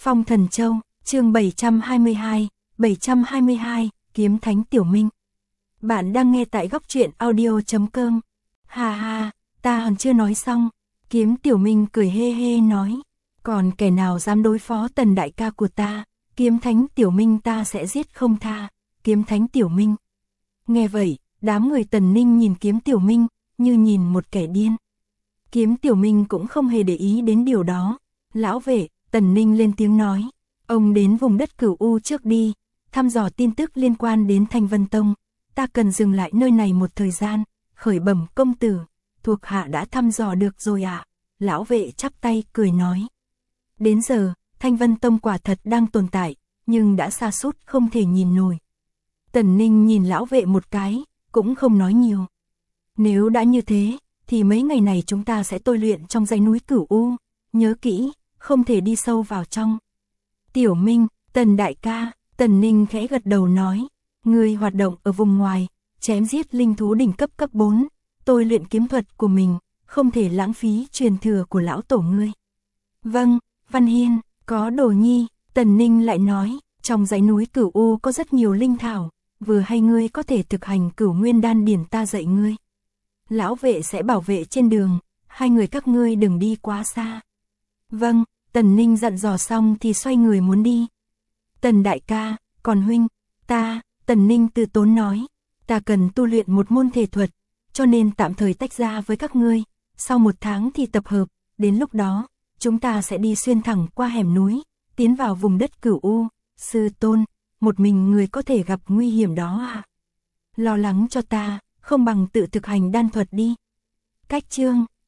Phong Thần Châu, chương 722, Kiếm Thánh Tiểu Minh. Bạn đang nghe tại góc truyện audio.com. Ha ha, ta còn chưa nói xong. Kiếm Tiểu Minh cười hê hê nói. Còn kẻ nào dám đối phó Tần đại ca của ta, Kiếm Thánh Tiểu Minh ta sẽ giết không tha. Kiếm Thánh Tiểu Minh. Nghe vậy, đám người Tần Ninh nhìn Kiếm Tiểu Minh, như nhìn một kẻ điên. Kiếm Tiểu Minh cũng không hề để ý đến điều đó. Lão vệ, Tần Ninh lên tiếng nói. Ông đến vùng đất Cửu U trước đi, thăm dò tin tức liên quan đến Thanh Vân Tông. Ta cần dừng lại nơi này một thời gian. Khởi bẩm công tử, thuộc hạ đã thăm dò được rồi ạ. Lão vệ chắp tay cười nói. Đến giờ, Thanh Vân Tông quả thật đang tồn tại, nhưng đã sa sút không thể nhìn nổi. Tần Ninh nhìn lão vệ một cái, cũng không nói nhiều. Nếu đã như thế, thì mấy ngày này chúng ta sẽ tôi luyện trong dãy núi Cửu U. Nhớ kỹ, không thể đi sâu vào trong. Tiểu Minh, Tần đại ca, Tần Ninh khẽ gật đầu nói. Ngươi hoạt động ở vùng ngoài, chém giết linh thú đỉnh cấp cấp 4, tôi luyện kiếm thuật của mình, không thể lãng phí truyền thừa của lão tổ ngươi. Vâng, Văn Hiên, có Đồ Nhi, Tần Ninh lại nói, trong dãy núi Cửu U có rất nhiều linh thảo, vừa hay ngươi có thể thực hành Cửu Nguyên Đan điển ta dạy ngươi. Lão vệ sẽ bảo vệ trên đường, hai người các ngươi đừng đi quá xa. Vâng, Tần Ninh dặn dò xong thì xoay người muốn đi. Tần đại ca, còn huynh, Tần Ninh từ tốn nói, ta cần tu luyện một môn thể thuật, cho nên tạm thời tách ra với các ngươi, sau 1 tháng thì tập hợp, đến lúc đó, chúng ta sẽ đi xuyên thẳng qua hẻm núi, tiến vào vùng đất Cửu U. Sư tôn, một mình người có thể gặp nguy hiểm đó à? Lo lắng cho ta, không bằng tự thực hành đan thuật đi. Cách chương